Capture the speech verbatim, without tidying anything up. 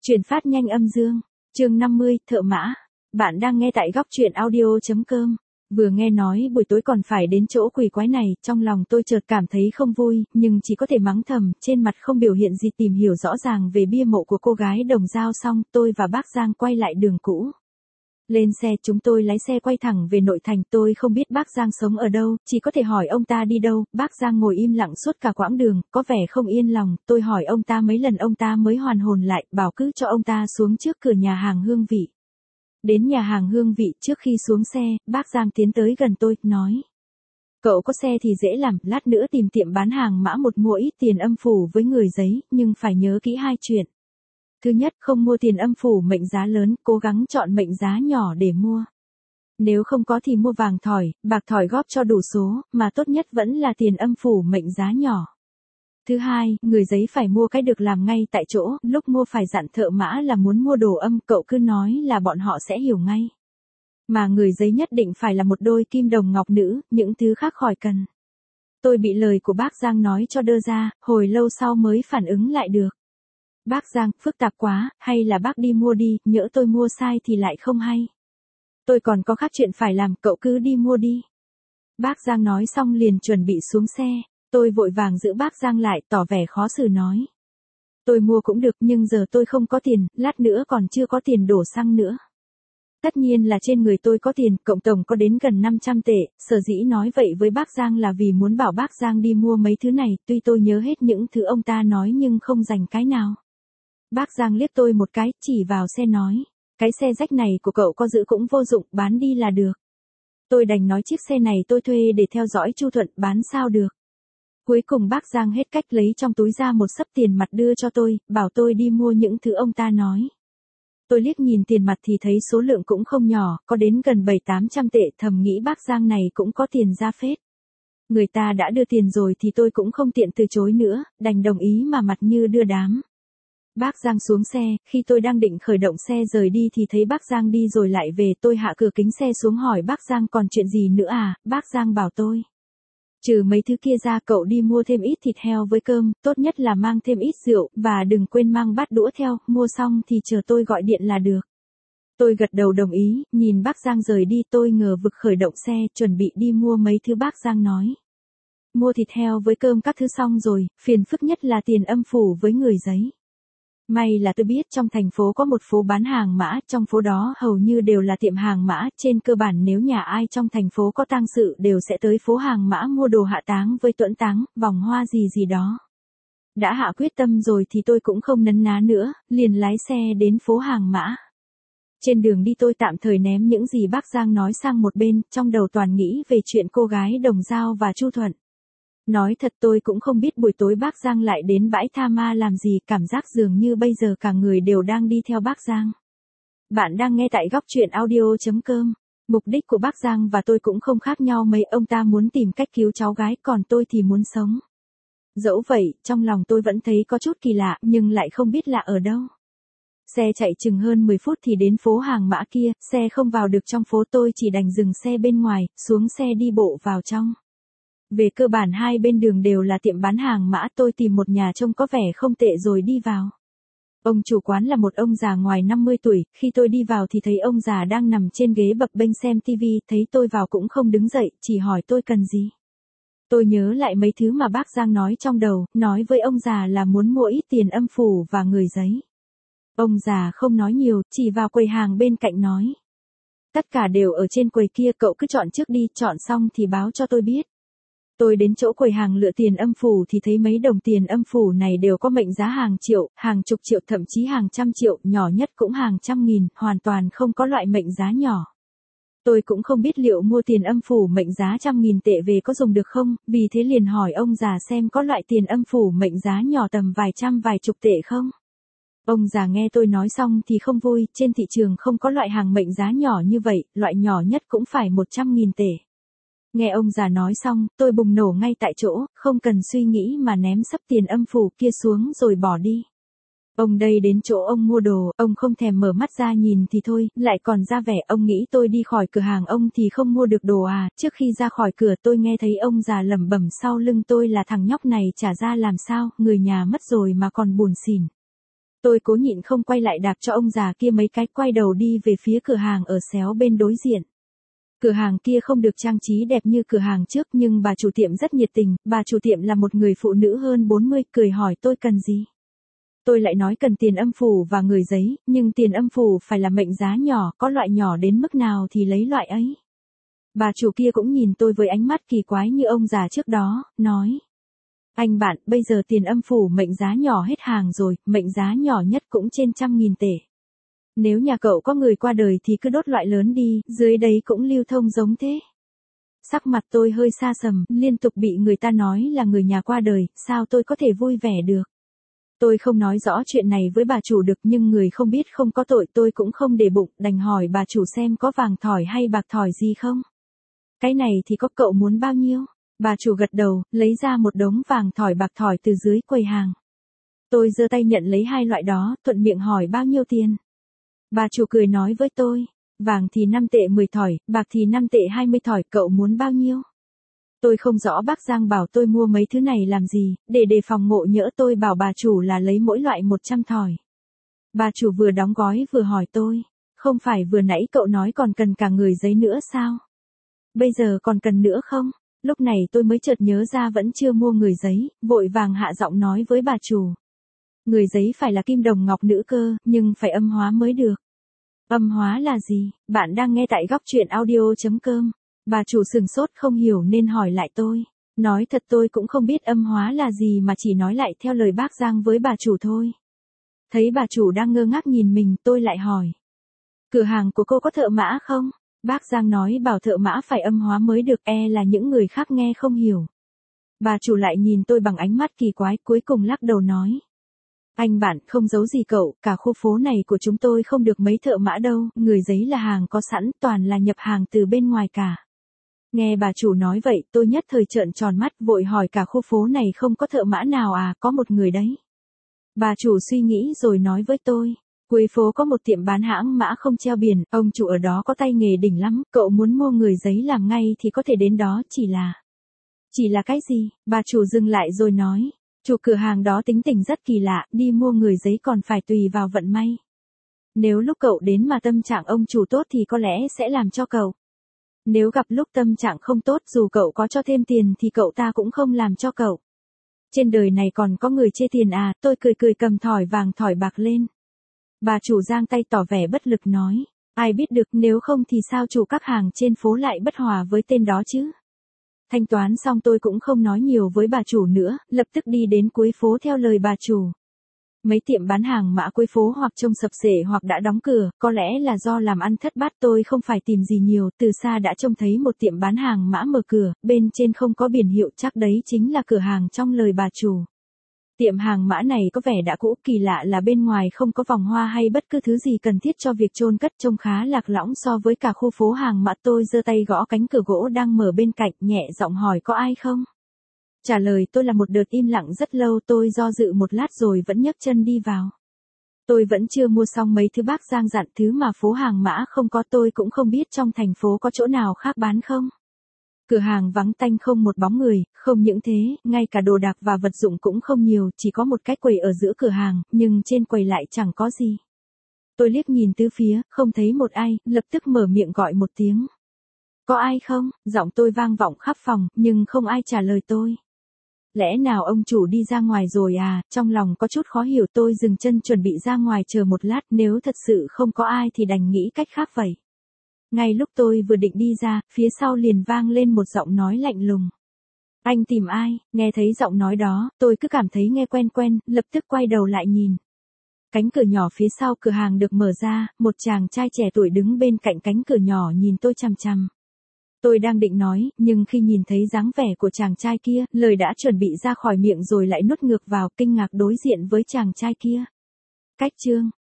Chuyển phát nhanh âm dương, chương năm mươi, thợ mã. Bạn đang nghe tại góc truyện audio.com. Vừa nghe nói buổi tối còn phải đến chỗ quỷ quái này, trong lòng tôi chợt cảm thấy không vui, nhưng chỉ có thể mắng thầm, trên mặt không biểu hiện gì. Tìm hiểu rõ ràng về bia mộ của cô gái Đồng Dao xong, tôi và bác Giang quay lại đường cũ. Lên xe chúng tôi lái xe quay thẳng về nội thành. Tôi không biết bác Giang sống ở đâu, chỉ có thể hỏi ông ta đi đâu. Bác Giang ngồi im lặng suốt cả quãng đường, có vẻ không yên lòng. Tôi hỏi ông ta mấy lần ông ta mới hoàn hồn lại, bảo cứ cho ông ta xuống trước cửa nhà hàng Hương Vị. Đến nhà hàng Hương Vị, trước khi xuống xe, bác Giang tiến tới gần tôi, nói. Cậu có xe thì dễ làm, lát nữa tìm tiệm bán hàng mã một mua ít tiền âm phủ với người giấy, nhưng phải nhớ kỹ hai chuyện. Thứ nhất, không mua tiền âm phủ mệnh giá lớn, cố gắng chọn mệnh giá nhỏ để mua. Nếu không có thì mua vàng thỏi, bạc thỏi góp cho đủ số, mà tốt nhất vẫn là tiền âm phủ mệnh giá nhỏ. Thứ hai, người giấy phải mua cái được làm ngay tại chỗ, lúc mua phải dặn thợ mã là muốn mua đồ âm, cậu cứ nói là bọn họ sẽ hiểu ngay. Mà người giấy nhất định phải là một đôi kim đồng ngọc nữ, những thứ khác khỏi cần. Tôi bị lời của bác Giang nói cho đơ ra, hồi lâu sau mới phản ứng lại được. Bác Giang, phức tạp quá, hay là bác đi mua đi, nhỡ tôi mua sai thì lại không hay. Tôi còn có khác chuyện phải làm, cậu cứ đi mua đi. Bác Giang nói xong liền chuẩn bị xuống xe, tôi vội vàng giữ bác Giang lại, tỏ vẻ khó xử nói. Tôi mua cũng được, nhưng giờ tôi không có tiền, lát nữa còn chưa có tiền đổ xăng nữa. Tất nhiên là trên người tôi có tiền, cộng tổng có đến gần năm trăm tệ, sở dĩ nói vậy với bác Giang là vì muốn bảo bác Giang đi mua mấy thứ này, tuy tôi nhớ hết những thứ ông ta nói nhưng không dành cái nào. Bác Giang liếc tôi một cái, chỉ vào xe nói, cái xe rách này của cậu có giữ cũng vô dụng, bán đi là được. Tôi đành nói chiếc xe này tôi thuê để theo dõi Chu Thuận, bán sao được. Cuối cùng bác Giang hết cách lấy trong túi ra một xấp tiền mặt đưa cho tôi, bảo tôi đi mua những thứ ông ta nói. Tôi liếc nhìn tiền mặt thì thấy số lượng cũng không nhỏ, có đến gần bảy tám trăm tệ, thầm nghĩ bác Giang này cũng có tiền ra phết. Người ta đã đưa tiền rồi thì tôi cũng không tiện từ chối nữa, đành đồng ý mà mặt như đưa đám. Bác Giang xuống xe, khi tôi đang định khởi động xe rời đi thì thấy bác Giang đi rồi lại về. Tôi hạ cửa kính xe xuống hỏi bác Giang còn chuyện gì nữa à, bác Giang bảo tôi. Trừ mấy thứ kia ra cậu đi mua thêm ít thịt heo với cơm, tốt nhất là mang thêm ít rượu, và đừng quên mang bát đũa theo, mua xong thì chờ tôi gọi điện là được. Tôi gật đầu đồng ý, nhìn bác Giang rời đi tôi ngờ vực khởi động xe, chuẩn bị đi mua mấy thứ bác Giang nói. Mua thịt heo với cơm các thứ xong rồi, phiền phức nhất là tiền âm phủ với người giấy. May là tôi biết trong thành phố có một phố bán hàng mã, trong phố đó hầu như đều là tiệm hàng mã, trên cơ bản nếu nhà ai trong thành phố có tang sự đều sẽ tới phố hàng mã mua đồ hạ táng với tuẫn táng, vòng hoa gì gì đó. Đã hạ quyết tâm rồi thì tôi cũng không nấn ná nữa, liền lái xe đến phố hàng mã. Trên đường đi tôi tạm thời ném những gì bác Giang nói sang một bên, trong đầu toàn nghĩ về chuyện cô gái Đồng Dao và Chu Thuận. Nói thật tôi cũng không biết buổi tối bác Giang lại đến bãi tha ma làm gì, cảm giác dường như bây giờ cả người đều đang đi theo bác Giang. Bạn đang nghe tại góc truyện audio.com. Mục đích của bác Giang và tôi cũng không khác nhau mấy, ông ta muốn tìm cách cứu cháu gái, còn tôi thì muốn sống. Dẫu vậy, trong lòng tôi vẫn thấy có chút kỳ lạ, nhưng lại không biết lạ ở đâu. Xe chạy chừng hơn mười phút thì đến phố hàng mã kia, xe không vào được trong phố, tôi chỉ đành dừng xe bên ngoài, xuống xe đi bộ vào trong. Về cơ bản hai bên đường đều là tiệm bán hàng mã, tôi tìm một nhà trông có vẻ không tệ rồi đi vào. Ông chủ quán là một ông già ngoài năm mươi tuổi, khi tôi đi vào thì thấy ông già đang nằm trên ghế bập bênh xem tivi, thấy tôi vào cũng không đứng dậy, chỉ hỏi tôi cần gì. Tôi nhớ lại mấy thứ mà bác Giang nói trong đầu, nói với ông già là muốn mua ít tiền âm phủ và người giấy. Ông già không nói nhiều, chỉ vào quầy hàng bên cạnh nói. Tất cả đều ở trên quầy kia, cậu cứ chọn trước đi, chọn xong thì báo cho tôi biết. Tôi đến chỗ quầy hàng lựa tiền âm phủ thì thấy mấy đồng tiền âm phủ này đều có mệnh giá hàng triệu, hàng chục triệu, thậm chí hàng trăm triệu, nhỏ nhất cũng hàng trăm nghìn, hoàn toàn không có loại mệnh giá nhỏ. Tôi cũng không biết liệu mua tiền âm phủ mệnh giá trăm nghìn tệ về có dùng được không, vì thế liền hỏi ông già xem có loại tiền âm phủ mệnh giá nhỏ tầm vài trăm vài chục tệ không. Ông già nghe tôi nói xong thì không vui, trên thị trường không có loại hàng mệnh giá nhỏ như vậy, loại nhỏ nhất cũng phải một trăm nghìn tệ. Nghe ông già nói xong, tôi bùng nổ ngay tại chỗ, không cần suy nghĩ mà ném sấp tiền âm phủ kia xuống rồi bỏ đi. Ông đây đến chỗ ông mua đồ, ông không thèm mở mắt ra nhìn thì thôi, lại còn ra vẻ ông nghĩ tôi đi khỏi cửa hàng ông thì không mua được đồ à. Trước khi ra khỏi cửa tôi nghe thấy ông già lẩm bẩm sau lưng tôi là thằng nhóc này trả ra làm sao, người nhà mất rồi mà còn buồn xỉn. Tôi cố nhịn không quay lại đạp cho ông già kia mấy cái, quay đầu đi về phía cửa hàng ở xéo bên đối diện. Cửa hàng kia không được trang trí đẹp như cửa hàng trước, nhưng bà chủ tiệm rất nhiệt tình. Bà chủ tiệm là một người phụ nữ hơn bốn mươi, cười hỏi tôi cần gì. Tôi lại nói cần tiền âm phủ và người giấy, nhưng tiền âm phủ phải là mệnh giá nhỏ, có loại nhỏ đến mức nào thì lấy loại ấy. Bà chủ kia cũng nhìn tôi với ánh mắt kỳ quái như ông già trước đó, nói. Anh bạn, bây giờ tiền âm phủ mệnh giá nhỏ hết hàng rồi, mệnh giá nhỏ nhất cũng trên trăm nghìn tệ. Nếu nhà cậu có người qua đời thì cứ đốt loại lớn đi, dưới đấy cũng lưu thông giống thế. Sắc mặt tôi hơi xa sầm, liên tục bị người ta nói là người nhà qua đời, sao tôi có thể vui vẻ được. Tôi không nói rõ chuyện này với bà chủ được, nhưng người không biết không có tội, tôi cũng không để bụng, đành hỏi bà chủ xem có vàng thỏi hay bạc thỏi gì không. Cái này thì có, cậu muốn bao nhiêu? Bà chủ gật đầu, lấy ra một đống vàng thỏi bạc thỏi từ dưới quầy hàng. Tôi giơ tay nhận lấy hai loại đó, thuận miệng hỏi bao nhiêu tiền. Bà chủ cười nói với tôi, vàng thì năm tệ mười thỏi, bạc thì năm tệ hai mươi thỏi, cậu muốn bao nhiêu? Tôi không rõ bác Giang bảo tôi mua mấy thứ này làm gì, để đề phòng ngộ nhỡ tôi bảo bà chủ là lấy mỗi loại một trăm thỏi. Bà chủ vừa đóng gói vừa hỏi tôi, không phải vừa nãy cậu nói còn cần cả người giấy nữa sao? Bây giờ còn cần nữa không? Lúc này tôi mới chợt nhớ ra vẫn chưa mua người giấy, vội vàng hạ giọng nói với bà chủ. Người giấy phải là kim đồng ngọc nữ cơ, nhưng phải âm hóa mới được. Âm hóa là gì? Bạn đang nghe tại góc truyện audio chấm com. Bà chủ sừng sốt không hiểu nên hỏi lại tôi. Nói thật tôi cũng không biết âm hóa là gì mà chỉ nói lại theo lời bác Giang với bà chủ thôi. Thấy bà chủ đang ngơ ngác nhìn mình, tôi lại hỏi. Cửa hàng của cô có thợ mã không? Bác Giang nói bảo thợ mã phải âm hóa mới được, e là những người khác nghe không hiểu. Bà chủ lại nhìn tôi bằng ánh mắt kỳ quái, cuối cùng lắc đầu nói. Anh bạn, không giấu gì cậu, cả khu phố này của chúng tôi không được mấy thợ mã đâu, người giấy là hàng có sẵn, toàn là nhập hàng từ bên ngoài cả. Nghe bà chủ nói vậy, tôi nhất thời trợn tròn mắt, vội hỏi cả khu phố này không có thợ mã nào à, có một người đấy. Bà chủ suy nghĩ rồi nói với tôi. Cuối phố có một tiệm bán hãng mã không treo biển, ông chủ ở đó có tay nghề đỉnh lắm, cậu muốn mua người giấy làm ngay thì có thể đến đó, chỉ là... Chỉ là cái gì? Bà chủ dừng lại rồi nói. Chủ cửa hàng đó tính tình rất kỳ lạ, đi mua người giấy còn phải tùy vào vận may. Nếu lúc cậu đến mà tâm trạng ông chủ tốt thì có lẽ sẽ làm cho cậu. Nếu gặp lúc tâm trạng không tốt dù cậu có cho thêm tiền thì cậu ta cũng không làm cho cậu. Trên đời này còn có người chê tiền à, tôi cười cười cầm thỏi vàng thỏi bạc lên. Bà chủ giang tay tỏ vẻ bất lực nói, ai biết được, nếu không thì sao chủ các hàng trên phố lại bất hòa với tên đó chứ. Thanh toán xong tôi cũng không nói nhiều với bà chủ nữa, lập tức đi đến cuối phố theo lời bà chủ. Mấy tiệm bán hàng mã cuối phố hoặc trông sập xệ hoặc đã đóng cửa, có lẽ là do làm ăn thất bát, tôi không phải tìm gì nhiều, từ xa đã trông thấy một tiệm bán hàng mã mở cửa, bên trên không có biển hiệu, chắc đấy chính là cửa hàng trong lời bà chủ. Tiệm hàng mã này có vẻ đã cũ, kỳ lạ là bên ngoài không có vòng hoa hay bất cứ thứ gì cần thiết cho việc chôn cất, trông khá lạc lõng so với cả khu phố hàng mã. Tôi giơ tay gõ cánh cửa gỗ đang mở bên cạnh, nhẹ giọng hỏi có ai không. Trả lời tôi là một đợt im lặng rất lâu, tôi do dự một lát rồi vẫn nhấc chân đi vào. Tôi vẫn chưa mua xong mấy thứ bác Giang dặn, thứ mà phố hàng mã không có, tôi cũng không biết trong thành phố có chỗ nào khác bán không. Cửa hàng vắng tanh không một bóng người, không những thế, ngay cả đồ đạc và vật dụng cũng không nhiều, chỉ có một cái quầy ở giữa cửa hàng, nhưng trên quầy lại chẳng có gì. Tôi liếc nhìn tứ phía, không thấy một ai, lập tức mở miệng gọi một tiếng. Có ai không? Giọng tôi vang vọng khắp phòng, nhưng không ai trả lời tôi. Lẽ nào ông chủ đi ra ngoài rồi à? Trong lòng có chút khó hiểu, tôi dừng chân chuẩn bị ra ngoài chờ một lát, nếu thật sự không có ai thì đành nghĩ cách khác vậy. Ngay lúc tôi vừa định đi ra, phía sau liền vang lên một giọng nói lạnh lùng. Anh tìm ai? Nghe thấy giọng nói đó, tôi cứ cảm thấy nghe quen quen, lập tức quay đầu lại nhìn. Cánh cửa nhỏ phía sau cửa hàng được mở ra, một chàng trai trẻ tuổi đứng bên cạnh cánh cửa nhỏ nhìn tôi chằm chằm. Tôi đang định nói, nhưng khi nhìn thấy dáng vẻ của chàng trai kia, lời đã chuẩn bị ra khỏi miệng rồi lại nuốt ngược vào, kinh ngạc đối diện với chàng trai kia. Cách chương,